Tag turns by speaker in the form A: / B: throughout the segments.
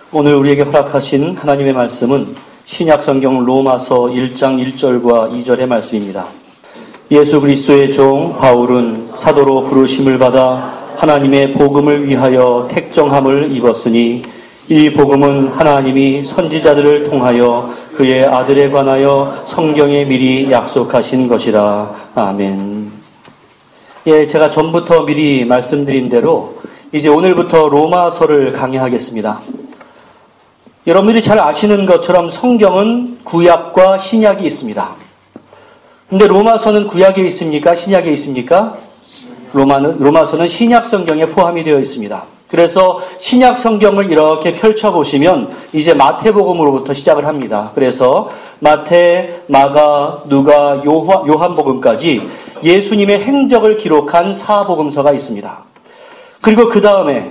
A: 오늘 우리에게 허락하신 하나님의 말씀은 신약성경 로마서 1장 1절과 2절의 말씀입니다. 예수 그리스도의 종 바울은 사도로 부르심을 받아 하나님의 복음을 위하여 택정함을 입었으니 이 복음은 하나님이 선지자들을 통하여 그의 아들에 관하여 성경에 미리 약속하신 것이라. 아멘. 제가 전부터 미리 말씀드린 대로 이제 오늘부터 로마서를 강의하겠습니다. 여러분들이 잘 아시는 것처럼 성경은 구약과 신약이 있습니다. 근데 로마서는 구약에 있습니까? 신약에 있습니까? 로마서는 신약 성경에 포함이 되어 있습니다. 그래서 신약 성경을 이렇게 펼쳐보시면 이제 마태복음으로부터 시작을 합니다. 그래서 마태, 마가, 누가, 요한복음까지 예수님의 행적을 기록한 사복음서가 있습니다. 그리고 그 다음에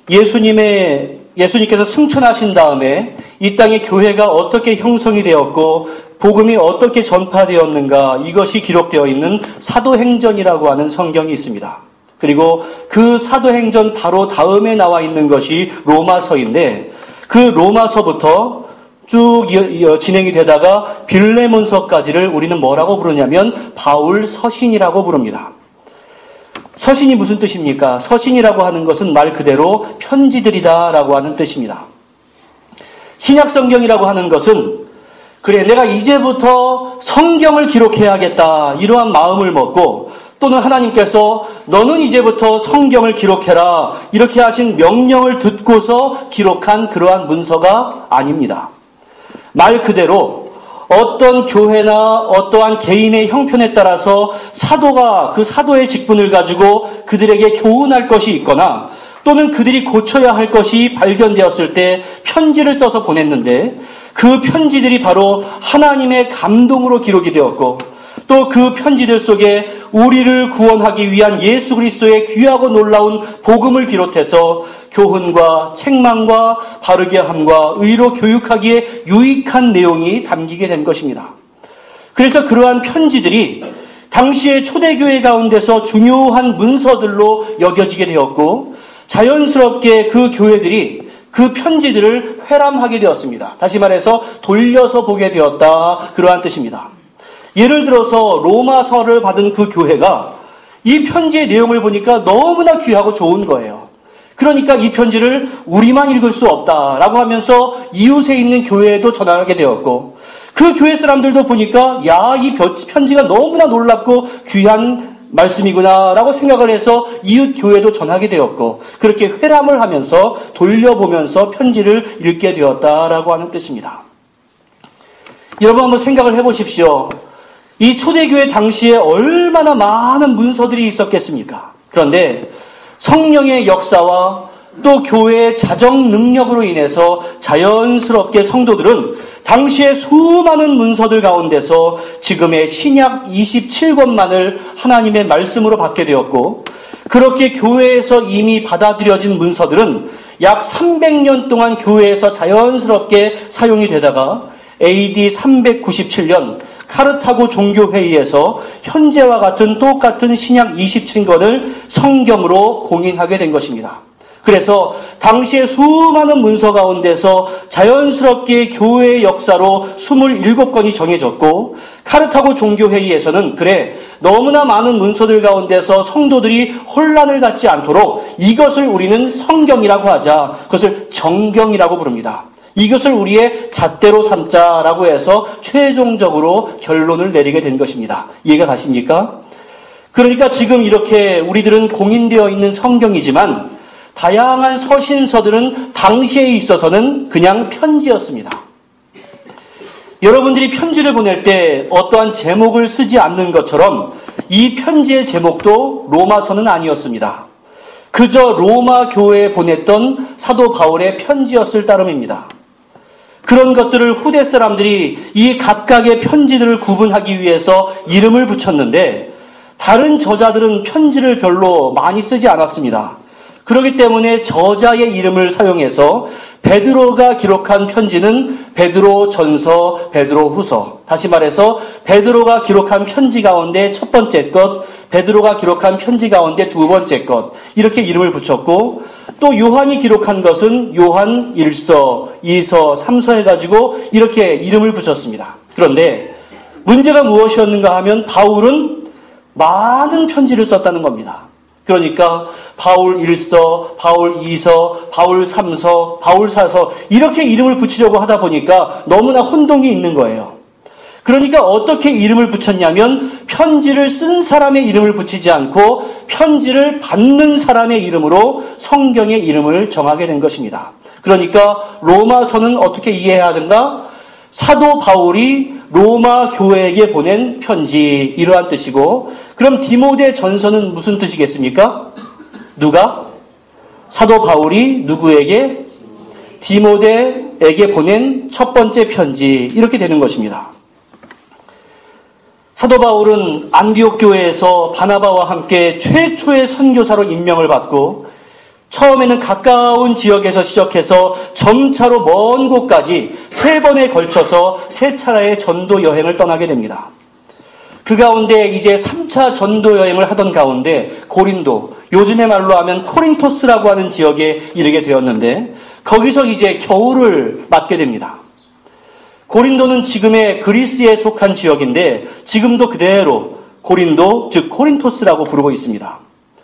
A: 예수님께서 승천하신 다음에 이 땅의 교회가 어떻게 형성이 되었고 복음이 어떻게 전파되었는가, 이것이 기록되어 있는 사도행전이라고 하는 성경이 있습니다. 그리고 그 사도행전 바로 다음에 나와 있는 것이 로마서인데, 그 로마서부터 쭉 진행이 되다가 빌레몬서까지를 우리는 뭐라고 부르냐면 바울 서신이라고 부릅니다. 서신이 무슨 뜻입니까? 서신이라고 하는 것은 말 그대로 편지들이다라고 하는 뜻입니다. 신약성경이라고 하는 것은 그래, 내가 이제부터 성경을 기록해야겠다, 이러한 마음을 먹고, 또는 하나님께서 너는 이제부터 성경을 기록해라, 이렇게 하신 명령을 듣고서 기록한 그러한 문서가 아닙니다. 말 그대로 어떤 교회나 어떠한 개인의 형편에 따라서 사도가 그 사도의 직분을 가지고 그들에게 교훈할 것이 있거나 또는 그들이 고쳐야 할 것이 발견되었을 때 편지를 써서 보냈는데, 그 편지들이 바로 하나님의 감동으로 기록이 되었고, 또 그 편지들 속에 우리를 구원하기 위한 예수 그리스도의 귀하고 놀라운 복음을 비롯해서 교훈과 책망과 바르게 함과 의로 교육하기에 유익한 내용이 담기게 된 것입니다. 그래서 그러한 편지들이 당시의 초대교회 가운데서 중요한 문서들로 여겨지게 되었고, 자연스럽게 그 교회들이 그 편지들을 회람하게 되었습니다. 다시 말해서 돌려서 보게 되었다, 그러한 뜻입니다. 예를 들어서 로마서를 받은 그 교회가 이 편지의 내용을 보니까 너무나 귀하고 좋은 거예요. 그러니까 이 편지를 우리만 읽을 수 없다라고 하면서 이웃에 있는 교회에도 전하게 되었고, 그 교회 사람들도 보니까 이 편지가 너무나 놀랍고 귀한 말씀이구나라고 생각을 해서 이웃 교회도 전하게 되었고, 그렇게 회람을 하면서 돌려보면서 편지를 읽게 되었다라고 하는 뜻입니다. 여러분 한번 생각을 해보십시오. 이 초대교회 당시에 얼마나 많은 문서들이 있었겠습니까? 그런데 성령의 역사와 또 교회의 자정 능력으로 인해서 자연스럽게 성도들은 당시의 수많은 문서들 가운데서 지금의 신약 27권만을 하나님의 말씀으로 받게 되었고, 그렇게 교회에서 이미 받아들여진 문서들은 약 300년 동안 교회에서 자연스럽게 사용이 되다가 AD 397년 카르타고 종교회의에서 현재와 같은 똑같은 신약 27권을 성경으로 공인하게 된 것입니다. 그래서 당시의 수많은 문서 가운데서 자연스럽게 교회의 역사로 27권이 정해졌고, 카르타고 종교회의에서는 너무나 많은 문서들 가운데서 성도들이 혼란을 갖지 않도록 이것을 우리는 성경이라고 하자, 그것을 정경이라고 부릅니다. 이것을 우리의 잣대로 삼자라고 해서 최종적으로 결론을 내리게 된 것입니다. 이해가 가십니까? 그러니까 지금 이렇게 우리들은 공인되어 있는 성경이지만 다양한 서신서들은 당시에 있어서는 그냥 편지였습니다. 여러분들이 편지를 보낼 때 어떠한 제목을 쓰지 않는 것처럼 이 편지의 제목도 로마서는 아니었습니다. 그저 로마 교회에 보냈던 사도 바울의 편지였을 따름입니다. 그런 것들을 후대 사람들이 이 각각의 편지들을 구분하기 위해서 이름을 붙였는데, 다른 저자들은 편지를 별로 많이 쓰지 않았습니다. 그렇기 때문에 저자의 이름을 사용해서 베드로가 기록한 편지는 베드로 전서, 베드로 후서. 다시 말해서 베드로가 기록한 편지 가운데 첫 번째 것, 베드로가 기록한 편지 가운데 두 번째 것, 이렇게 이름을 붙였고, 또 요한이 기록한 것은 요한 1서, 2서, 3서 해가지고 이렇게 이름을 붙였습니다. 그런데 문제가 무엇이었는가 하면 바울은 많은 편지를 썼다는 겁니다. 그러니까 바울 1서, 바울 2서, 바울 3서, 바울 4서 이렇게 이름을 붙이려고 하다 보니까 너무나 혼동이 있는 거예요. 그러니까 어떻게 이름을 붙였냐면 편지를 쓴 사람의 이름을 붙이지 않고 편지를 받는 사람의 이름으로 성경의 이름을 정하게 된 것입니다. 그러니까 로마서는 어떻게 이해해야 하는가? 사도 바울이 로마 교회에게 보낸 편지 이러한 뜻이고, 그럼 디모데 전서는 무슨 뜻이겠습니까? 누가? 사도 바울이 누구에게? 디모데에게 보낸 첫 번째 편지 이렇게 되는 것입니다. 사도 바울은 안디옥 교회에서 바나바와 함께 최초의 선교사로 임명을 받고 처음에는 가까운 지역에서 시작해서 점차로 먼 곳까지 3번에 걸쳐서 3차례의 전도 여행을 떠나게 됩니다. 그 가운데 이제 3차 전도 여행을 하던 가운데 고린도, 요즘의 말로 하면 코린토스라고 하는 지역에 이르게 되었는데 거기서 이제 겨울을 맞게 됩니다. 고린도는 지금의 그리스에 속한 지역인데 지금도 그대로 고린도, 즉 코린토스라고 부르고 있습니다.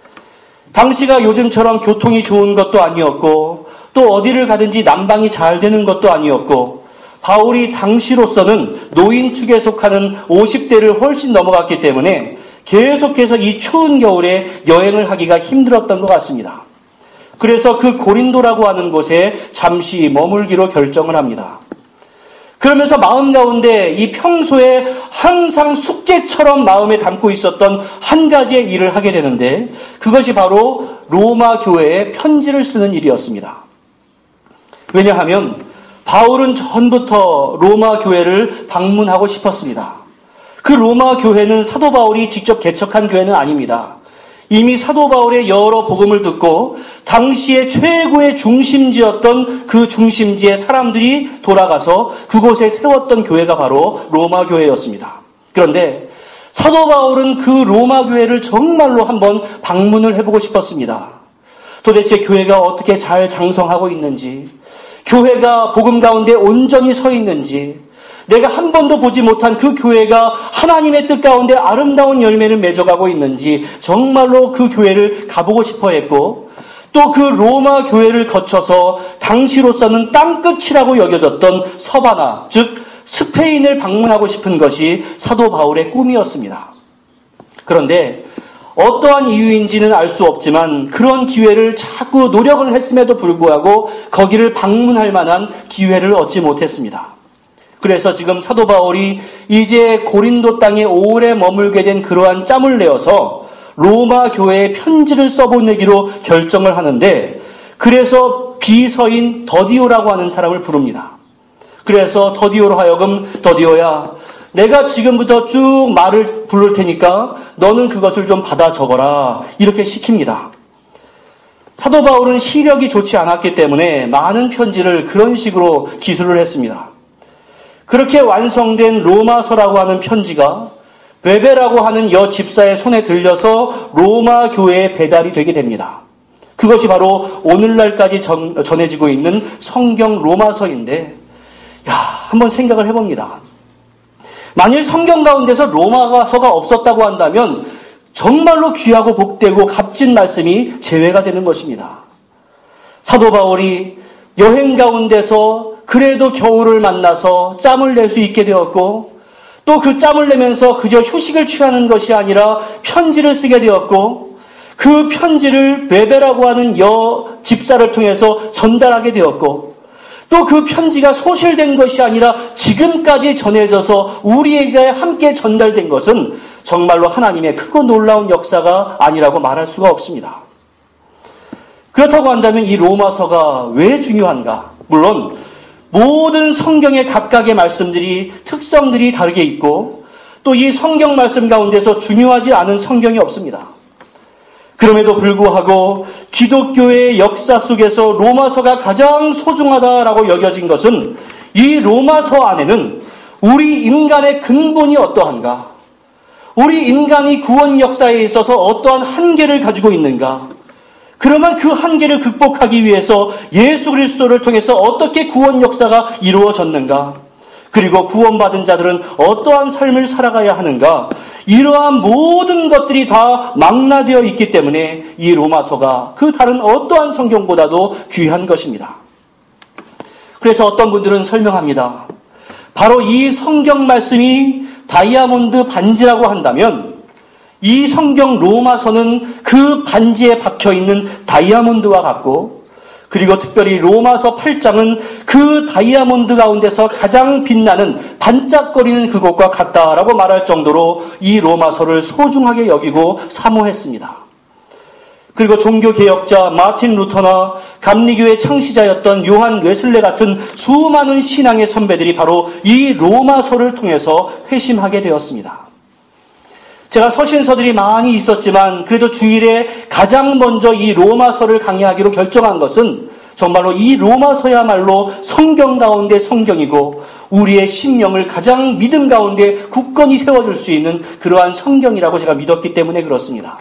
A: 당시가 요즘처럼 교통이 좋은 것도 아니었고 또 어디를 가든지 난방이 잘 되는 것도 아니었고 바울이 당시로서는 노인축에 속하는 50대를 훨씬 넘어갔기 때문에 계속해서 이 추운 겨울에 여행을 하기가 힘들었던 것 같습니다. 그래서 그 고린도라고 하는 곳에 잠시 머물기로 결정을 합니다. 그러면서 마음 가운데 이 평소에 항상 숙제처럼 마음에 담고 있었던 한 가지의 일을 하게 되는데 그것이 바로 로마 교회에 편지를 쓰는 일이었습니다. 왜냐하면 바울은 전부터 로마 교회를 방문하고 싶었습니다. 그 로마 교회는 사도 바울이 직접 개척한 교회는 아닙니다. 이미 사도 바울의 여러 복음을 듣고 당시의 최고의 중심지였던 그 중심지에 사람들이 돌아가서 그곳에 세웠던 교회가 바로 로마 교회였습니다. 그런데 사도 바울은 그 로마 교회를 정말로 한번 방문을 해보고 싶었습니다. 도대체 교회가 어떻게 잘 장성하고 있는지, 교회가 복음 가운데 온전히 서 있는지, 내가 한 번도 보지 못한 그 교회가 하나님의 뜻 가운데 아름다운 열매를 맺어가고 있는지 정말로 그 교회를 가보고 싶어 했고 또 그 로마 교회를 거쳐서 당시로서는 땅끝이라고 여겨졌던 서바나, 즉 스페인을 방문하고 싶은 것이 사도 바울의 꿈이었습니다. 그런데 어떠한 이유인지는 알 수 없지만 그런 기회를 자꾸 노력을 했음에도 불구하고 거기를 방문할 만한 기회를 얻지 못했습니다. 그래서 지금 사도 바울이 이제 고린도 땅에 오래 머물게 된 그러한 짬을 내어서 로마 교회에 편지를 써보내기로 결정을 하는데 그래서 비서인 더디오라고 하는 사람을 부릅니다. 그래서 더디오로 하여금 더디오야, 내가 지금부터 쭉 말을 부를 테니까 너는 그것을 좀 받아 적어라 이렇게 시킵니다. 사도 바울은 시력이 좋지 않았기 때문에 많은 편지를 그런 식으로 기술을 했습니다. 그렇게 완성된 로마서라고 하는 편지가 베베라고 하는 여 집사의 손에 들려서 로마 교회에 배달이 되게 됩니다. 그것이 바로 오늘날까지 전해지고 있는 성경 로마서인데, 한번 생각을 해봅니다. 만일 성경 가운데서 로마서가 없었다고 한다면 정말로 귀하고 복되고 값진 말씀이 제외가 되는 것입니다. 사도 바울이 여행 가운데서 그래도 겨울을 만나서 짬을 낼 수 있게 되었고 또 그 짬을 내면서 그저 휴식을 취하는 것이 아니라 편지를 쓰게 되었고 그 편지를 베베라고 하는 여 집사를 통해서 전달하게 되었고 또 그 편지가 소실된 것이 아니라 지금까지 전해져서 우리에게 함께 전달된 것은 정말로 하나님의 크고 놀라운 역사가 아니라고 말할 수가 없습니다. 그렇다고 한다면 이 로마서가 왜 중요한가? 물론 모든 성경의 각각의 말씀들이 특성들이 다르게 있고 또 이 성경 말씀 가운데서 중요하지 않은 성경이 없습니다. 그럼에도 불구하고 기독교의 역사 속에서 로마서가 가장 소중하다라고 여겨진 것은 이 로마서 안에는 우리 인간의 근본이 어떠한가? 우리 인간이 구원 역사에 있어서 어떠한 한계를 가지고 있는가? 그러면 그 한계를 극복하기 위해서 예수 그리스도를 통해서 어떻게 구원 역사가 이루어졌는가? 그리고 구원받은 자들은 어떠한 삶을 살아가야 하는가? 이러한 모든 것들이 다 망라되어 있기 때문에 이 로마서가 그 다른 어떠한 성경보다도 귀한 것입니다. 그래서 어떤 분들은 설명합니다. 바로 이 성경 말씀이 다이아몬드 반지라고 한다면 이 성경 로마서는 그 반지에 박혀있는 다이아몬드와 같고, 그리고 특별히 로마서 8장은 그 다이아몬드 가운데서 가장 빛나는 반짝거리는 그것과 같다라고 말할 정도로 이 로마서를 소중하게 여기고 사모했습니다. 그리고 종교개혁자 마틴 루터나 감리교의 창시자였던 요한 웨슬레 같은 수많은 신앙의 선배들이 바로 이 로마서를 통해서 회심하게 되었습니다. 제가 서신서들이 많이 있었지만 그래도 주일에 가장 먼저 이 로마서를 강의하기로 결정한 것은 정말로 이 로마서야말로 성경 가운데 성경이고 우리의 심령을 가장 믿음 가운데 굳건히 세워줄 수 있는 그러한 성경이라고 제가 믿었기 때문에 그렇습니다.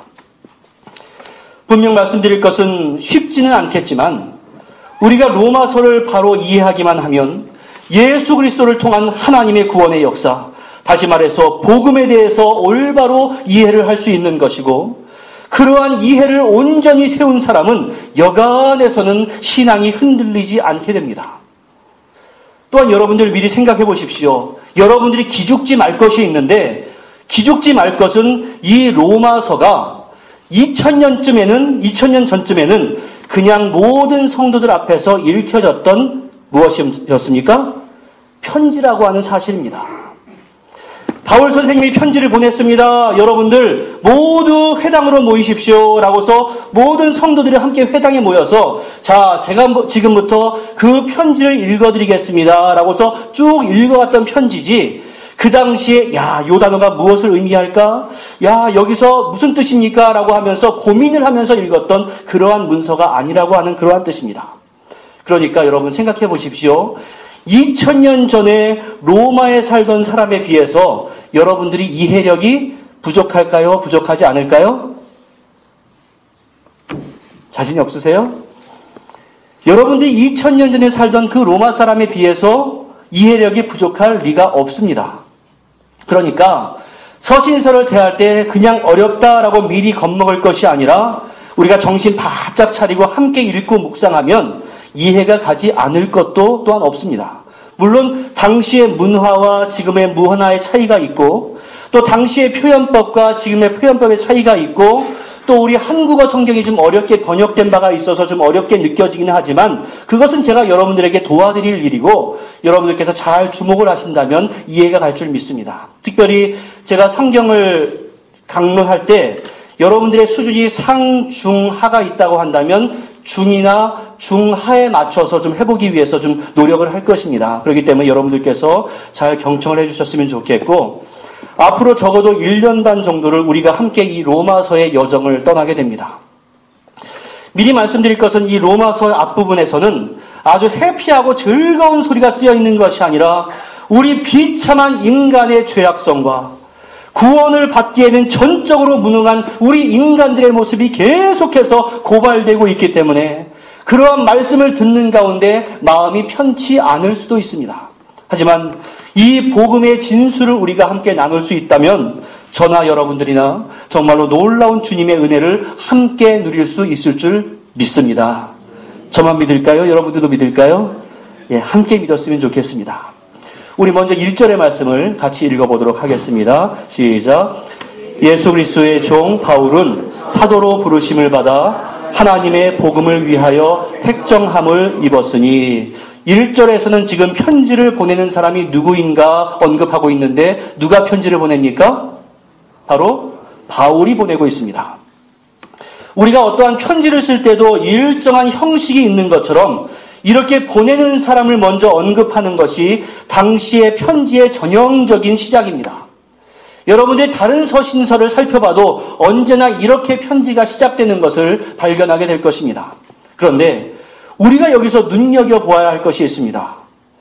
A: 분명 말씀드릴 것은 쉽지는 않겠지만 우리가 로마서를 바로 이해하기만 하면 예수 그리스도를 통한 하나님의 구원의 역사, 다시 말해서 복음에 대해서 올바로 이해를 할 수 있는 것이고, 그러한 이해를 온전히 세운 사람은 여간에서는 신앙이 흔들리지 않게 됩니다. 또한 여러분들 미리 생각해 보십시오. 여러분들이 기죽지 말 것이 있는데, 기죽지 말 것은 이 로마서가 2000년 전쯤에는 그냥 모든 성도들 앞에서 읽혀졌던 무엇이었습니까? 편지라고 하는 사실입니다. 바울 선생님이 편지를 보냈습니다. 여러분들 모두 회당으로 모이십시오 라고서 모든 성도들이 함께 회당에 모여서 자, 제가 지금부터 그 편지를 읽어드리겠습니다 라고서 쭉 읽어갔던 편지지, 그 당시에 요 단어가 무엇을 의미할까? 여기서 무슨 뜻입니까? 라고 하면서 고민을 하면서 읽었던 그러한 문서가 아니라고 하는 그러한 뜻입니다. 그러니까 여러분 생각해 보십시오. 2000년 전에 로마에 살던 사람에 비해서 여러분들이 이해력이 부족할까요? 부족하지 않을까요? 자신이 없으세요? 여러분들이 2000년 전에 살던 그 로마 사람에 비해서 이해력이 부족할 리가 없습니다. 그러니까 서신서를 대할 때 그냥 어렵다라고 미리 겁먹을 것이 아니라 우리가 정신 바짝 차리고 함께 읽고 묵상하면 이해가 가지 않을 것도 또한 없습니다. 물론 당시의 문화와 지금의 문화의 차이가 있고, 또 당시의 표현법과 지금의 표현법의 차이가 있고, 또 우리 한국어 성경이 좀 어렵게 번역된 바가 있어서 좀 어렵게 느껴지기는 하지만 그것은 제가 여러분들에게 도와드릴 일이고 여러분들께서 잘 주목을 하신다면 이해가 갈 줄 믿습니다. 특별히 제가 성경을 강론할 때 여러분들의 수준이 상, 중, 하가 있다고 한다면 중이나 중하에 맞춰서 좀 해보기 위해서 좀 노력을 할 것입니다. 그렇기 때문에 여러분들께서 잘 경청을 해주셨으면 좋겠고, 앞으로 적어도 1년 반 정도를 우리가 함께 이 로마서의 여정을 떠나게 됩니다. 미리 말씀드릴 것은 이 로마서 앞부분에서는 아주 해피하고 즐거운 소리가 쓰여 있는 것이 아니라 우리 비참한 인간의 죄악성과 구원을 받기에는 전적으로 무능한 우리 인간들의 모습이 계속해서 고발되고 있기 때문에 그러한 말씀을 듣는 가운데 마음이 편치 않을 수도 있습니다. 하지만 이 복음의 진수를 우리가 함께 나눌 수 있다면 저나 여러분들이나 정말로 놀라운 주님의 은혜를 함께 누릴 수 있을 줄 믿습니다. 저만 믿을까요? 여러분들도 믿을까요? 함께 믿었으면 좋겠습니다. 우리 먼저 1절의 말씀을 같이 읽어보도록 하겠습니다. 시작. 예수 그리스도의 종 바울은 사도로 부르심을 받아 하나님의 복음을 위하여 택정함을 입었으니, 1절에서는 지금 편지를 보내는 사람이 누구인가 언급하고 있는데 누가 편지를 보냅니까? 바로 바울이 보내고 있습니다. 우리가 어떠한 편지를 쓸 때도 일정한 형식이 있는 것처럼 이렇게 보내는 사람을 먼저 언급하는 것이 당시의 편지의 전형적인 시작입니다. 여러분들이 다른 서신서를 살펴봐도 언제나 이렇게 편지가 시작되는 것을 발견하게 될 것입니다. 그런데 우리가 여기서 눈여겨보아야 할 것이 있습니다.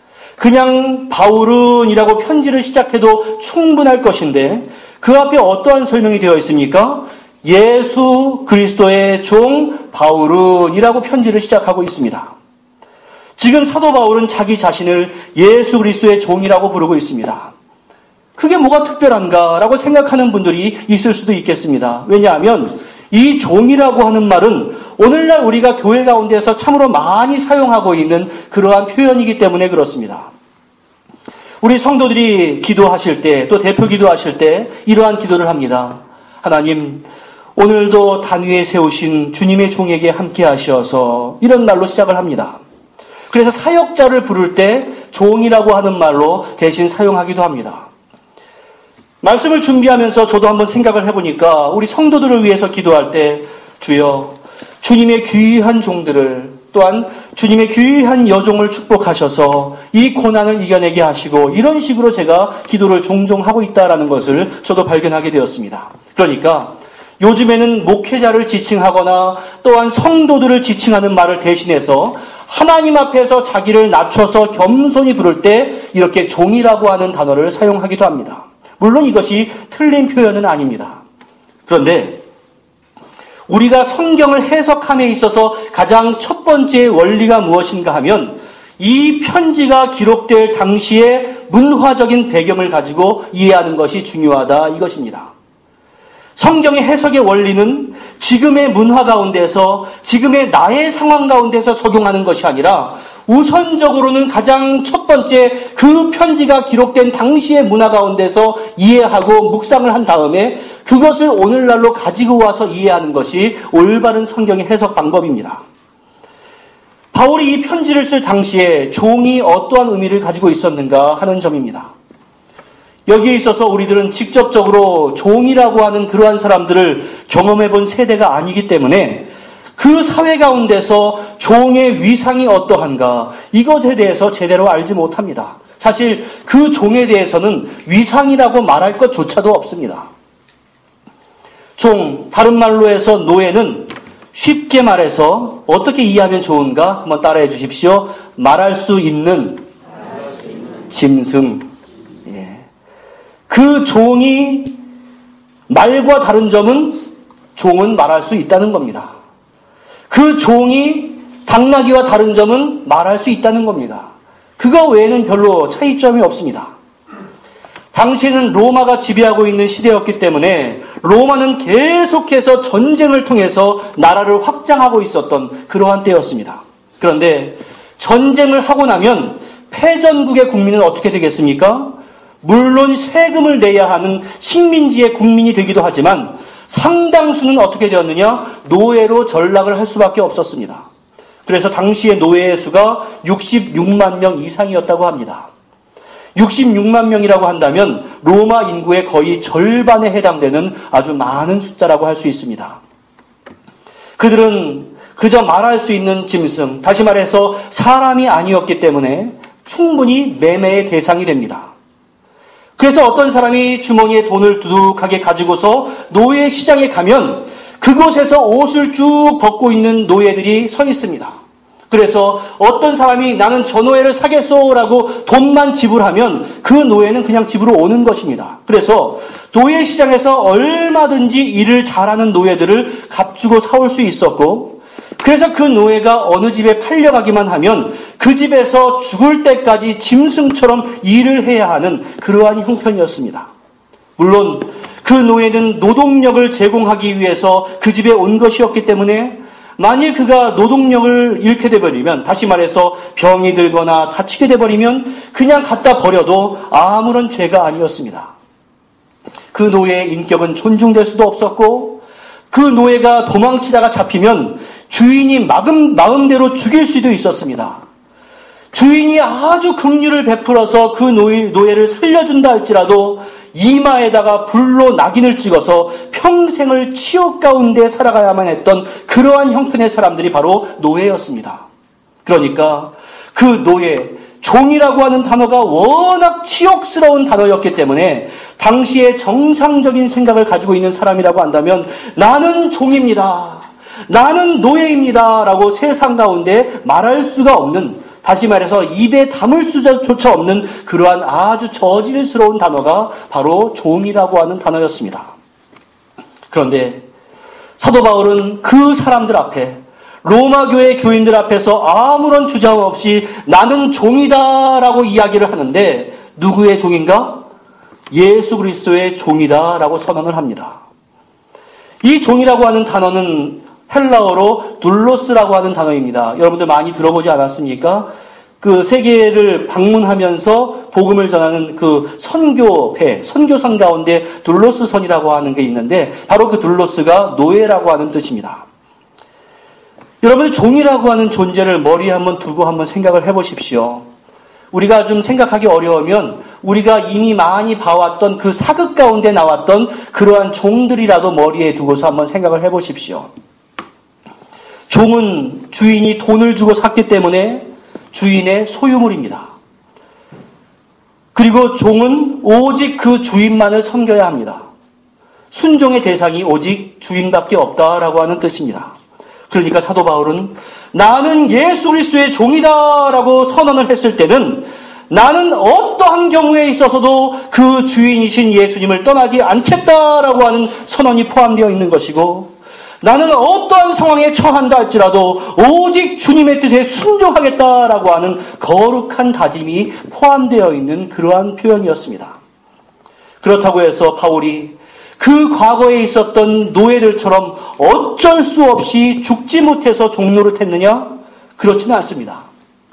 A: 그냥 바울은이라고 편지를 시작해도 충분할 것인데 그 앞에 어떠한 설명이 되어 있습니까? 예수 그리스도의 종 바울은이라고 편지를 시작하고 있습니다. 지금 사도 바울은 자기 자신을 예수 그리스도의 종이라고 부르고 있습니다. 그게 뭐가 특별한가라고 생각하는 분들이 있을 수도 있겠습니다. 왜냐하면 이 종이라고 하는 말은 오늘날 우리가 교회 가운데서 참으로 많이 사용하고 있는 그러한 표현이기 때문에 그렇습니다. 우리 성도들이 기도하실 때, 또 대표 기도하실 때 이러한 기도를 합니다. 하나님, 오늘도 단위에 세우신 주님의 종에게 함께 하셔서, 이런 말로 시작을 합니다. 그래서 사역자를 부를 때 종이라고 하는 말로 대신 사용하기도 합니다. 말씀을 준비하면서 저도 한번 생각을 해보니까 우리 성도들을 위해서 기도할 때 주여 주님의 귀한 종들을, 또한 주님의 귀한 여종을 축복하셔서 이 고난을 이겨내게 하시고, 이런 식으로 제가 기도를 종종 하고 있다는 것을 저도 발견하게 되었습니다. 그러니까 요즘에는 목회자를 지칭하거나 또한 성도들을 지칭하는 말을 대신해서 하나님 앞에서 자기를 낮춰서 겸손히 부를 때 이렇게 종이라고 하는 단어를 사용하기도 합니다. 물론 이것이 틀린 표현은 아닙니다. 그런데 우리가 성경을 해석함에 있어서 가장 첫 번째 원리가 무엇인가 하면 이 편지가 기록될 당시의 문화적인 배경을 가지고 이해하는 것이 중요하다, 이것입니다. 성경의 해석의 원리는 지금의 문화 가운데서, 지금의 나의 상황 가운데서 적용하는 것이 아니라 우선적으로는 가장 첫 번째 그 편지가 기록된 당시의 문화 가운데서 이해하고 묵상을 한 다음에 그것을 오늘날로 가지고 와서 이해하는 것이 올바른 성경의 해석 방법입니다. 바울이 이 편지를 쓸 당시에 종이 어떠한 의미를 가지고 있었는가 하는 점입니다. 여기에 있어서 우리들은 직접적으로 종이라고 하는 그러한 사람들을 경험해 본 세대가 아니기 때문에 그 사회 가운데서 종의 위상이 어떠한가, 이것에 대해서 제대로 알지 못합니다. 사실 그 종에 대해서는 위상이라고 말할 것조차도 없습니다. 종, 다른 말로 해서 노예는 쉽게 말해서 어떻게 이해하면 좋은가 한번 따라해 주십시오. 말할 수 있는 짐승. 그 종이 말과 다른 점은 종은 말할 수 있다는 겁니다. 그 종이 당나귀와 다른 점은 말할 수 있다는 겁니다. 그거 외에는 별로 차이점이 없습니다. 당시에는 로마가 지배하고 있는 시대였기 때문에 로마는 계속해서 전쟁을 통해서 나라를 확장하고 있었던 그러한 때였습니다. 그런데 전쟁을 하고 나면 패전국의 국민은 어떻게 되겠습니까? 물론 세금을 내야 하는 식민지의 국민이 되기도 하지만 상당수는 어떻게 되었느냐? 노예로 전락을 할 수밖에 없었습니다. 그래서 당시의 노예의 수가 66만 명 이상이었다고 합니다. 66만 명이라고 한다면 로마 인구의 거의 절반에 해당되는 아주 많은 숫자라고 할 수 있습니다. 그들은 그저 말할 수 있는 짐승, 다시 말해서 사람이 아니었기 때문에 충분히 매매의 대상이 됩니다. 그래서 어떤 사람이 주머니에 돈을 두둑하게 가지고서 노예 시장에 가면 그곳에서 옷을 쭉 벗고 있는 노예들이 서 있습니다. 그래서 어떤 사람이 나는 저 노예를 사겠소라고 돈만 지불하면 그 노예는 그냥 집으로 오는 것입니다. 그래서 노예 시장에서 얼마든지 일을 잘하는 노예들을 값주고 사올 수 있었고, 그래서 그 노예가 어느 집에 팔려가기만 하면 그 집에서 죽을 때까지 짐승처럼 일을 해야 하는 그러한 형편이었습니다. 물론 그 노예는 노동력을 제공하기 위해서 그 집에 온 것이었기 때문에 만일 그가 노동력을 잃게 돼버리면, 다시 말해서 병이 들거나 다치게 돼버리면 그냥 갖다 버려도 아무런 죄가 아니었습니다. 그 노예의 인격은 존중될 수도 없었고, 그 노예가 도망치다가 잡히면 주인이 마음대로 죽일 수도 있었습니다. 주인이 아주 긍휼을 베풀어서 그 노예를 살려준다 할지라도 이마에다가 불로 낙인을 찍어서 평생을 치욕 가운데 살아가야만 했던 그러한 형편의 사람들이 바로 노예였습니다. 그러니까 그 노예, 종이라고 하는 단어가 워낙 치욕스러운 단어였기 때문에 당시에 정상적인 생각을 가지고 있는 사람이라고 한다면 나는 종입니다, 나는 노예입니다 라고 세상 가운데 말할 수가 없는, 다시 말해서 입에 담을 수조차 없는 그러한 아주 저질스러운 단어가 바로 종이라고 하는 단어였습니다. 그런데 사도 바울은 그 사람들 앞에 로마 교회 교인들 앞에서 아무런 주장 없이 나는 종이다라고 이야기를 하는데 누구의 종인가? 예수 그리스도의 종이다라고 선언을 합니다. 이 종이라고 하는 단어는 헬라어로 둘로스라고 하는 단어입니다. 여러분들 많이 들어보지 않았습니까? 그 세계를 방문하면서 복음을 전하는 그 선교배, 선교선 가운데 둘로스선이라고 하는 게 있는데 바로 그 둘로스가 노예라고 하는 뜻입니다. 여러분 종이라고 하는 존재를 머리에 한번 두고 한번 생각을 해보십시오. 우리가 좀 생각하기 어려우면 우리가 이미 많이 봐왔던 그 사극 가운데 나왔던 그러한 종들이라도 머리에 두고서 한번 생각을 해보십시오. 종은 주인이 돈을 주고 샀기 때문에 주인의 소유물입니다. 그리고 종은 오직 그 주인만을 섬겨야 합니다. 순종의 대상이 오직 주인밖에 없다라고 하는 뜻입니다. 그러니까 사도 바울은 나는 예수 그리스도의 종이다라고 선언을 했을 때는 나는 어떠한 경우에 있어서도 그 주인이신 예수님을 떠나지 않겠다라고 하는 선언이 포함되어 있는 것이고 나는 어떠한 상황에 처한다 할지라도 오직 주님의 뜻에 순종하겠다라고 하는 거룩한 다짐이 포함되어 있는 그러한 표현이었습니다. 그렇다고 해서 바울이 그 과거에 있었던 노예들처럼 어쩔 수 없이 죽지 못해서 종노릇했느냐? 그렇지는 않습니다.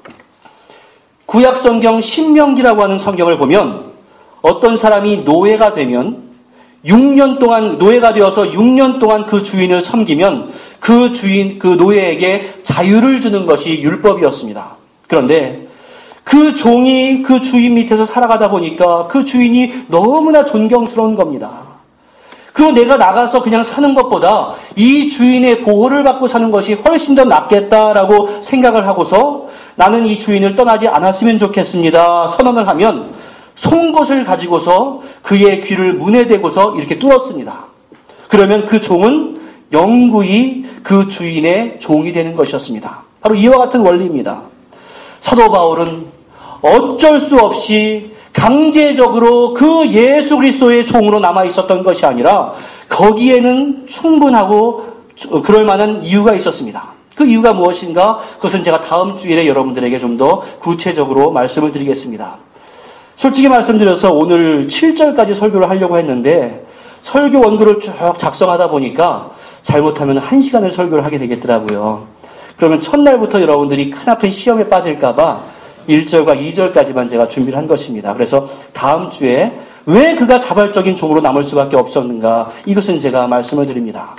A: 구약성경 신명기라고 하는 성경을 보면 어떤 사람이 노예가 되면 6년 동안 노예가 되어서 6년 동안 그 주인을 섬기면 그 노예에게 자유를 주는 것이 율법이었습니다. 그런데 그 종이 그 주인 밑에서 살아가다 보니까 그 주인이 너무나 존경스러운 겁니다. 그리고 내가 나가서 그냥 사는 것보다 이 주인의 보호를 받고 사는 것이 훨씬 더 낫겠다라고 생각을 하고서 나는 이 주인을 떠나지 않았으면 좋겠습니다. 선언을 하면 송곳을 가지고서 그의 귀를 문에 대고서 이렇게 뚫었습니다. 그러면 그 종은 영구히 그 주인의 종이 되는 것이었습니다. 바로 이와 같은 원리입니다. 사도 바울은 어쩔 수 없이 강제적으로 그 예수 그리스도의 종으로 남아 있었던 것이 아니라 거기에는 충분하고 그럴 만한 이유가 있었습니다. 그 이유가 무엇인가? 그것은 제가 다음 주일에 여러분들에게 좀 더 구체적으로 말씀을 드리겠습니다. 솔직히 말씀드려서 오늘 7절까지 설교를 하려고 했는데 설교 원고를 쭉 작성하다 보니까 잘못하면 1시간을 설교를 하게 되겠더라고요. 그러면 첫날부터 여러분들이 크나큰 시험에 빠질까봐 1절과 2절까지만 제가 준비를 한 것입니다. 그래서 다음 주에 왜 그가 자발적인 종으로 남을 수밖에 없었는가? 이것은 제가 말씀을 드립니다.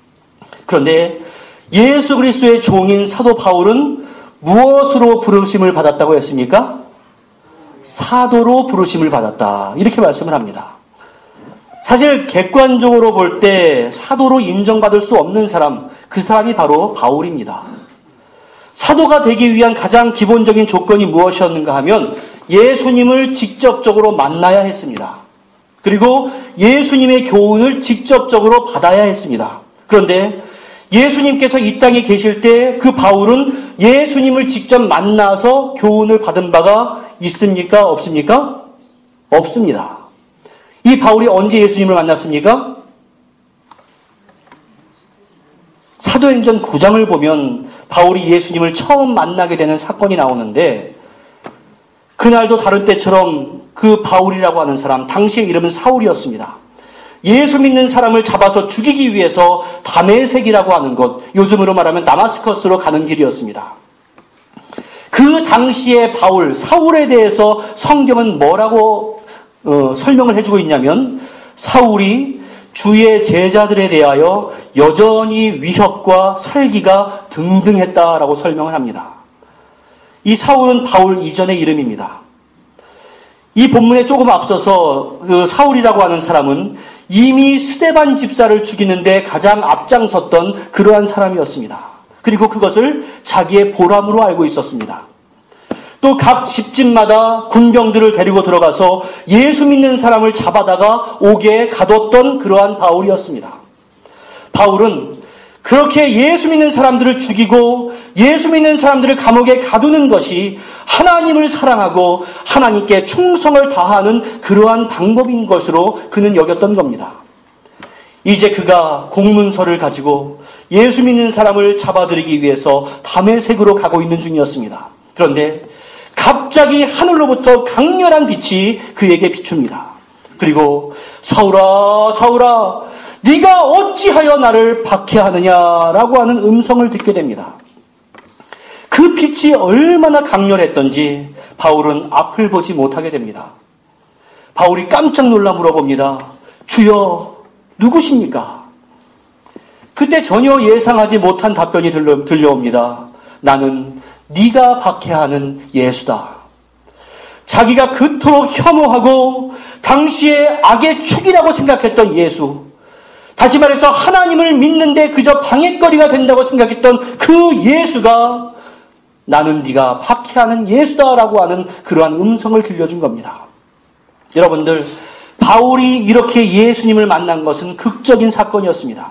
A: 그런데 예수 그리스도의 종인 사도 바울은 무엇으로 부르심을 받았다고 했습니까? 사도로 부르심을 받았다. 이렇게 말씀을 합니다. 사실 객관적으로 볼 때 사도로 인정받을 수 없는 사람, 그 사람이 바로 바울입니다. 사도가 되기 위한 가장 기본적인 조건이 무엇이었는가 하면 예수님을 직접적으로 만나야 했습니다. 그리고 예수님의 교훈을 직접적으로 받아야 했습니다. 그런데 예수님께서 이 땅에 계실 때 그 바울은 예수님을 직접 만나서 교훈을 받은 바가 있습니까? 없습니까? 없습니다. 이 바울이 언제 예수님을 만났습니까? 사도행전 9장을 보면 바울이 예수님을 처음 만나게 되는 사건이 나오는데 그날도 다른 때처럼 그 바울이라고 하는 사람, 당시의 이름은 사울이었습니다. 예수 믿는 사람을 잡아서 죽이기 위해서 다메섹이라고 하는 곳, 요즘으로 말하면 다마스커스로 가는 길이었습니다. 그 당시의 바울, 사울에 대해서 성경은 뭐라고 설명을 해주고 있냐면 사울이 주의 제자들에 대하여 여전히 위협과 살기가 등등했다라고 설명을 합니다. 이 사울은 바울 이전의 이름입니다. 이 본문에 조금 앞서서 그 사울이라고 하는 사람은 이미 스데반 집사를 죽이는데 가장 앞장섰던 그러한 사람이었습니다. 그리고 그것을 자기의 보람으로 알고 있었습니다. 또 각 집집마다 군병들을 데리고 들어가서 예수 믿는 사람을 잡아다가 옥에 가뒀던 그러한 바울이었습니다. 바울은 그렇게 예수 믿는 사람들을 죽이고 예수 믿는 사람들을 감옥에 가두는 것이 하나님을 사랑하고 하나님께 충성을 다하는 그러한 방법인 것으로 그는 여겼던 겁니다. 이제 그가 공문서를 가지고 예수 믿는 사람을 잡아들이기 위해서 다메섹으로 가고 있는 중이었습니다. 그런데 갑자기 하늘로부터 강렬한 빛이 그에게 비춥니다. 그리고 사울아 사울아 네가 어찌하여 나를 박해하느냐라고 하는 음성을 듣게 됩니다. 그 빛이 얼마나 강렬했던지 바울은 앞을 보지 못하게 됩니다. 바울이 깜짝 놀라 물어봅니다. 주여 누구십니까? 그때 전혀 예상하지 못한 답변이 들려옵니다. 나는 네가 박해하는 예수다. 자기가 그토록 혐오하고 당시에 악의 축이라고 생각했던 예수, 다시 말해서 하나님을 믿는데 그저 방해거리가 된다고 생각했던 그 예수가 나는 네가 박해하는 예수다라고 하는 그러한 음성을 들려준 겁니다. 여러분들, 바울이 이렇게 예수님을 만난 것은 극적인 사건이었습니다.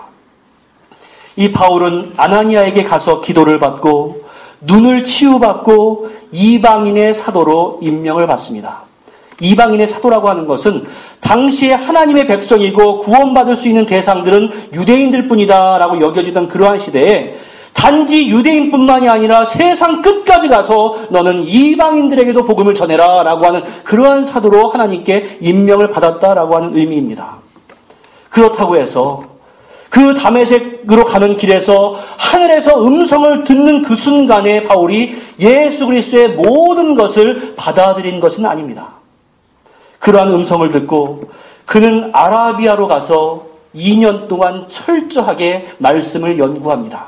A: 이 바울은 아나니아에게 가서 기도를 받고 눈을 치유받고 이방인의 사도로 임명을 받습니다. 이방인의 사도라고 하는 것은 당시에 하나님의 백성이고 구원받을 수 있는 대상들은 유대인들 뿐이다라고 여겨지던 그러한 시대에 단지 유대인뿐만이 아니라 세상 끝까지 가서 너는 이방인들에게도 복음을 전해라 라고 하는 그러한 사도로 하나님께 임명을 받았다라고 하는 의미입니다. 그렇다고 해서 그 다메섹으로 가는 길에서 하늘에서 음성을 듣는 그 순간에 바울이 예수 그리스도의 모든 것을 받아들인 것은 아닙니다. 그러한 음성을 듣고 그는 아라비아로 가서 2년 동안 철저하게 말씀을 연구합니다.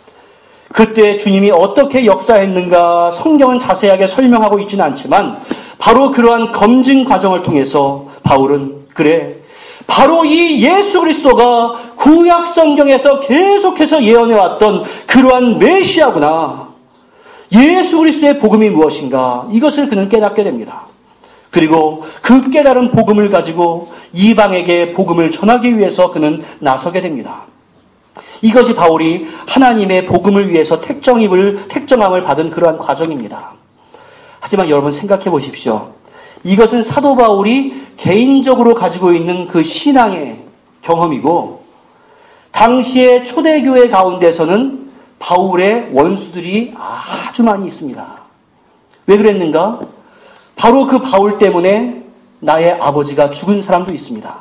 A: 그때 주님이 어떻게 역사했는가 성경은 자세하게 설명하고 있지는 않지만 바로 그러한 검증 과정을 통해서 바울은 그래, 바로 이 예수 그리스도가 구약 성경에서 계속해서 예언해왔던 그러한 메시아구나. 예수 그리스도의 복음이 무엇인가? 이것을 그는 깨닫게 됩니다. 그리고 그 깨달은 복음을 가지고 이방에게 복음을 전하기 위해서 그는 나서게 됩니다. 이것이 바울이 하나님의 복음을 위해서 택정함을 받은 그러한 과정입니다. 하지만 여러분 생각해 보십시오. 이것은 사도 바울이 개인적으로 가지고 있는 그 신앙의 경험이고 당시의 초대교회 가운데서는 바울의 원수들이 아주 많이 있습니다. 왜 그랬는가? 바로 그 바울 때문에 나의 아버지가 죽은 사람도 있습니다.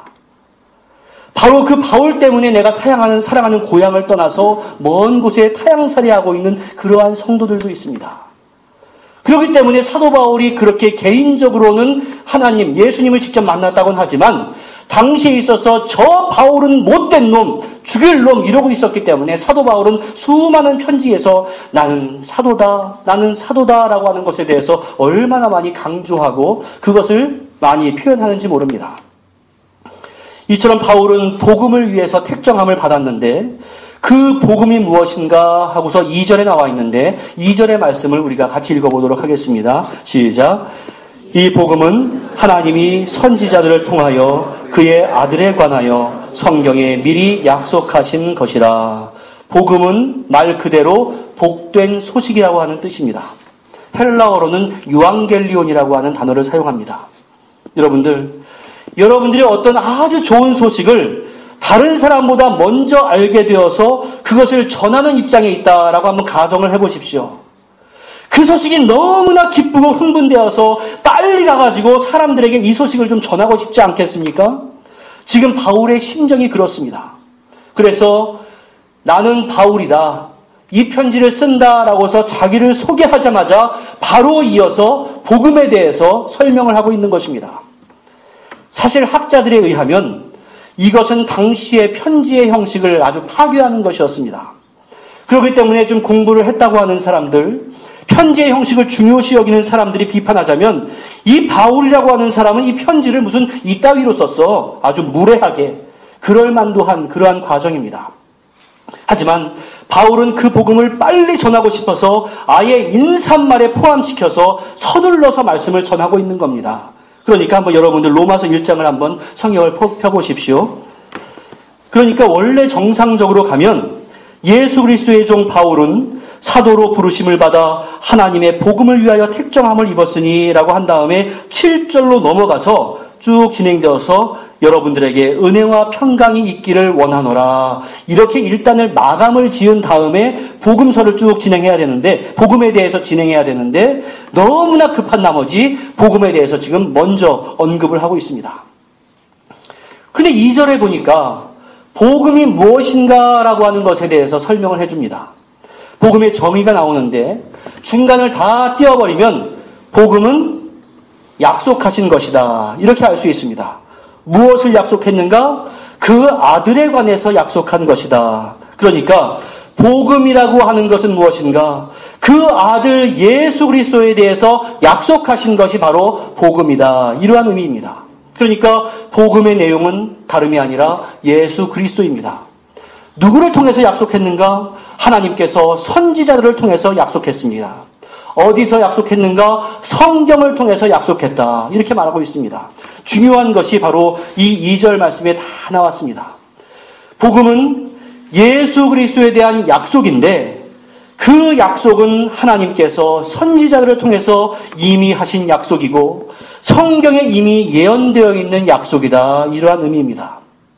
A: 바로 그 바울 때문에 내가 사랑하는 고향을 떠나서 먼 곳에 타향살이하고 있는 그러한 성도들도 있습니다. 그렇기 때문에 사도 바울이 그렇게 개인적으로는 하나님, 예수님을 직접 만났다고는 하지만 당시에 있어서 저 바울은 못된 놈, 죽일 놈 이러고 있었기 때문에 사도 바울은 수많은 편지에서 나는 사도다라고 하는 것에 대해서 얼마나 많이 강조하고 그것을 많이 표현하는지 모릅니다. 이처럼 바울은 복음을 위해서 택정함을 받았는데 그 복음이 무엇인가 하고서 2절에 나와 있는데 2절의 말씀을 우리가 같이 읽어보도록 하겠습니다. 시작. 이 복음은 하나님이 선지자들을 통하여 그의 아들에 관하여 성경에 미리 약속하신 것이라. 복음은 말 그대로 복된 소식이라고 하는 뜻입니다. 헬라어로는 유앙겔리온이라고 하는 단어를 사용합니다. 여러분들이 어떤 아주 좋은 소식을 다른 사람보다 먼저 알게 되어서 그것을 전하는 입장에 있다라고 한번 가정을 해보십시오. 그 소식이 너무나 기쁘고 흥분되어서 빨리 가가지고 사람들에게 이 소식을 좀 전하고 싶지 않겠습니까? 지금 바울의 심정이 그렇습니다. 그래서 나는 바울이다. 이 편지를 쓴다라고 해서 자기를 소개하자마자 바로 이어서 복음에 대해서 설명을 하고 있는 것입니다. 사실 학자들에 의하면 이것은 당시의 편지의 형식을 아주 파괴하는 것이었습니다. 그렇기 때문에 좀 공부를 했다고 하는 사람들, 편지의 형식을 중요시 여기는 사람들이 비판하자면 이 바울이라고 하는 사람은 이 편지를 무슨 이따위로 썼어. 아주 무례하게 그럴만도한 그러한 과정입니다. 하지만 바울은 그 복음을 빨리 전하고 싶어서 아예 인사말에 포함시켜서 서둘러서 말씀을 전하고 있는 겁니다. 그러니까 한번 여러분들 로마서 1장을 한번 성경을 펴보십시오. 그러니까 원래 정상적으로 가면 예수 그리스도의 종 바울은 사도로 부르심을 받아 하나님의 복음을 위하여 택정함을 입었으니 라고 한 다음에 7절로 넘어가서 쭉 진행되어서 여러분들에게 은혜와 평강이 있기를 원하노라. 이렇게 일단을 마감을 지은 다음에 복음서를 쭉 진행해야 되는데, 복음에 대해서 진행해야 되는데 너무나 급한 나머지 복음에 대해서 지금 먼저 언급을 하고 있습니다. 근데 2절에 보니까 복음이 무엇인가라고 하는 것에 대해서 설명을 해줍니다. 복음의 정의가 나오는데 중간을 다 띄워버리면 복음은 약속하신 것이다. 이렇게 알 수 있습니다. 무엇을 약속했는가? 그 아들에 관해서 약속한 것이다. 그러니까 복음이라고 하는 것은 무엇인가? 그 아들 예수 그리스도에 대해서 약속하신 것이 바로 복음이다. 이러한 의미입니다. 그러니까 복음의 내용은 다름이 아니라 예수 그리스도입니다. 누구를 통해서 약속했는가? 하나님께서 선지자들을 통해서 약속했습니다. 어디서 약속했는가? 성경을 통해서 약속했다. 이렇게 말하고 있습니다. 중요한 것이 바로 이 2절 말씀에 다 나왔습니다. 복음은 예수 그리스도에 대한 약속인데 그 약속은 하나님께서 선지자들을 통해서 이미 하신 약속이고 성경에 이미 예언되어 있는 약속이다. 이러한 의미입니다.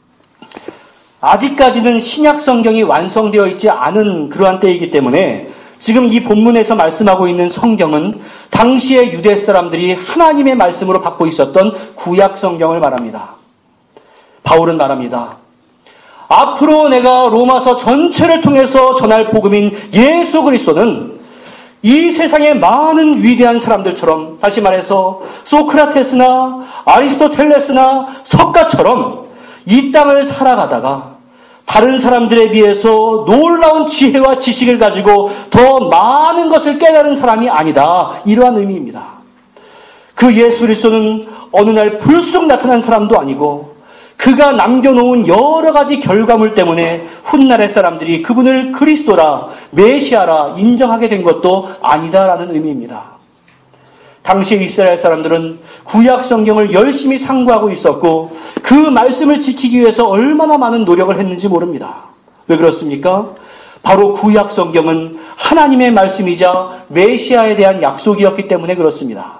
A: 아직까지는 신약 성경이 완성되어 있지 않은 그러한 때이기 때문에 지금 이 본문에서 말씀하고 있는 성경은 당시의 유대 사람들이 하나님의 말씀으로 받고 있었던 구약 성경을 말합니다. 바울은 말합니다. 앞으로 내가 로마서 전체를 통해서 전할 복음인 예수 그리스도는 이 세상의 많은 위대한 사람들처럼, 다시 말해서 소크라테스나 아리스토텔레스나 석가처럼 이 땅을 살아가다가 다른 사람들에 비해서 놀라운 지혜와 지식을 가지고 더 많은 것을 깨달은 사람이 아니다. 이러한 의미입니다. 그 예수 그리스도는 어느 날 불쑥 나타난 사람도 아니고 그가 남겨놓은 여러 가지 결과물 때문에 훗날의 사람들이 그분을 그리스도라, 메시아라 인정하게 된 것도 아니다라는 의미입니다. 당시 이스라엘 사람들은 구약 성경을 열심히 상고하고 있었고 그 말씀을 지키기 위해서 얼마나 많은 노력을 했는지 모릅니다. 왜 그렇습니까? 바로 구약 성경은 하나님의 말씀이자 메시아에 대한 약속이었기 때문에 그렇습니다.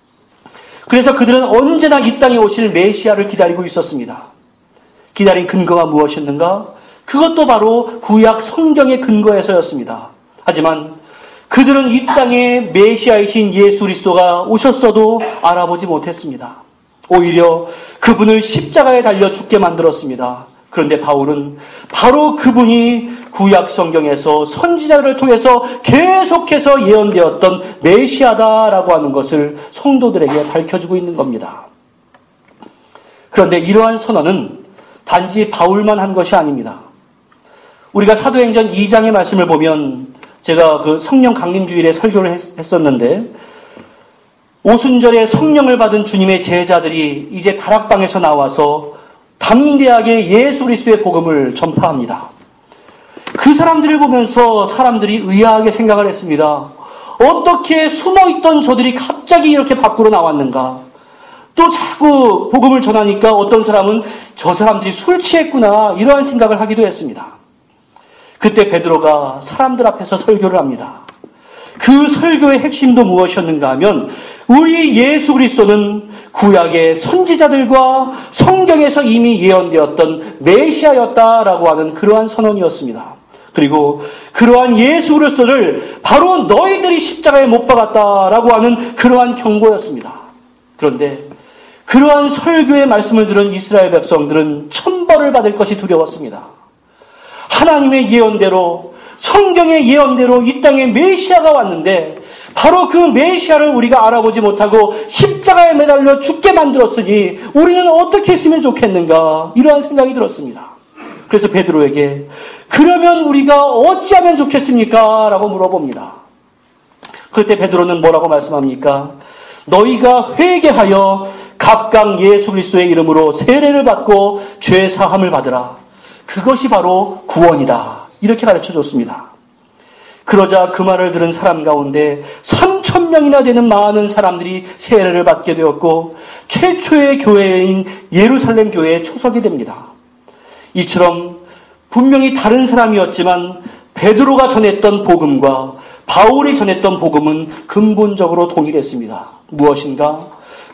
A: 그래서 그들은 언제나 이 땅에 오실 메시아를 기다리고 있었습니다. 기다린 근거가 무엇이었는가? 그것도 바로 구약 성경의 근거에서였습니다. 하지만 그들은 이 땅에 메시아이신 예수 그리스도가 오셨어도 알아보지 못했습니다. 오히려 그분을 십자가에 달려 죽게 만들었습니다. 그런데 바울은 바로 그분이 구약 성경에서 선지자를 통해서 계속해서 예언되었던 메시아다라고 하는 것을 성도들에게 밝혀주고 있는 겁니다. 그런데 이러한 선언은 단지 바울만 한 것이 아닙니다. 우리가 사도행전 2장의 말씀을 보면 제가 그 성령 강림주일에 설교를 했었는데 오순절에 성령을 받은 주님의 제자들이 이제 다락방에서 나와서 담대하게 예수 그리스도의 복음을 전파합니다. 그 사람들을 보면서 사람들이 의아하게 생각을 했습니다. 어떻게 숨어있던 저들이 갑자기 이렇게 밖으로 나왔는가? 또 자꾸 복음을 전하니까 어떤 사람은 저 사람들이 술 취했구나 이러한 생각을 하기도 했습니다. 그때 베드로가 사람들 앞에서 설교를 합니다. 그 설교의 핵심도 무엇이었는가 하면 우리 예수 그리스도는 구약의 선지자들과 성경에서 이미 예언되었던 메시아였다라고 하는 그러한 선언이었습니다. 그리고 그러한 예수 그리스도를 바로 너희들이 십자가에 못 박았다라고 하는 그러한 경고였습니다. 그런데 그러한 설교의 말씀을 들은 이스라엘 백성들은 천벌을 받을 것이 두려웠습니다. 하나님의 예언대로 성경의 예언대로 이 땅에 메시아가 왔는데 바로 그 메시아를 우리가 알아보지 못하고 십자가에 매달려 죽게 만들었으니 우리는 어떻게 했으면 좋겠는가 이러한 생각이 들었습니다. 그래서 베드로에게 그러면 우리가 어찌하면 좋겠습니까? 라고 물어봅니다. 그때 베드로는 뭐라고 말씀합니까? 너희가 회개하여 각각 예수 그리스도의 이름으로 세례를 받고 죄 사함을 받으라. 그것이 바로 구원이다. 이렇게 가르쳐줬습니다. 그러자 그 말을 들은 사람 가운데 3,000명이나 되는 많은 사람들이 세례를 받게 되었고 최초의 교회인 예루살렘 교회에 초석이 됩니다. 이처럼 분명히 다른 사람이었지만 베드로가 전했던 복음과 바울이 전했던 복음은 근본적으로 동일했습니다. 무엇인가?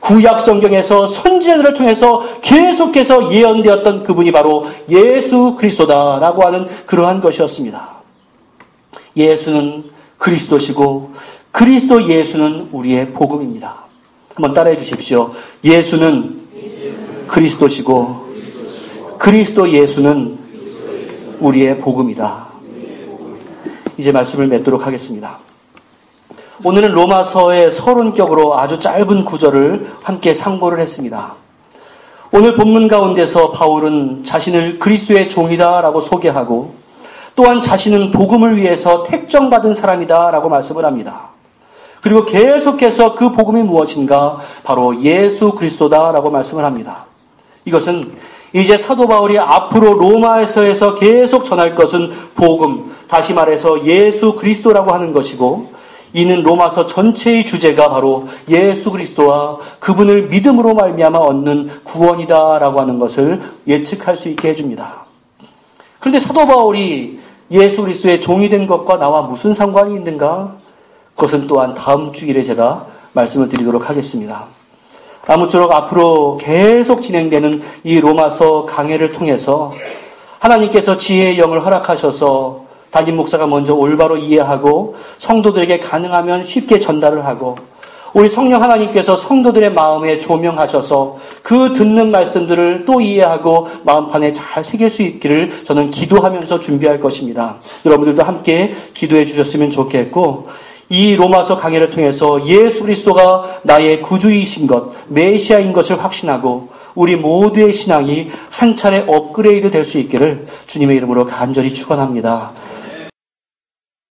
A: 구약 성경에서 선지자들을 통해서 계속해서 예언되었던 그분이 바로 예수 그리스도다라고 하는 그러한 것이었습니다. 예수는 그리스도시고 그리스도 예수는 우리의 복음입니다. 한번 따라해 주십시오. 예수는 그리스도시고 그리스도 예수는 우리의 복음이다. 이제 말씀을 맺도록 하겠습니다. 오늘은 로마서의 서론격으로 아주 짧은 구절을 함께 상고를 했습니다. 오늘 본문 가운데서 바울은 자신을 그리스도의 종이다라고 소개하고 또한 자신은 복음을 위해서 택정받은 사람이다라고 말씀을 합니다. 그리고 계속해서 그 복음이 무엇인가? 바로 예수 그리스도다라고 말씀을 합니다. 이것은 이제 사도 바울이 앞으로 로마에서에서 계속 전할 것은 복음, 다시 말해서 예수 그리스도라고 하는 것이고 이는 로마서 전체의 주제가 바로 예수 그리스도와 그분을 믿음으로 말미암아 얻는 구원이다라고 하는 것을 예측할 수 있게 해줍니다. 그런데 사도 바울이 예수 그리스도의 종이 된 것과 나와 무슨 상관이 있는가? 그것은 또한 다음 주일에 제가 말씀을 드리도록 하겠습니다. 아무쪼록 앞으로 계속 진행되는 이 로마서 강해를 통해서 하나님께서 지혜의 영을 허락하셔서 담임 목사가 먼저 올바로 이해하고 성도들에게 가능하면 쉽게 전달을 하고 우리 성령 하나님께서 성도들의 마음에 조명하셔서 그 듣는 말씀들을 또 이해하고 마음판에 잘 새길 수 있기를 저는 기도하면서 준비할 것입니다. 여러분들도 함께 기도해 주셨으면 좋겠고 이 로마서 강해를 통해서 예수 그리스도가 나의 구주이신 것, 메시아인 것을 확신하고 우리 모두의 신앙이 한 차례 업그레이드 될 수 있기를 주님의 이름으로 간절히 축원합니다.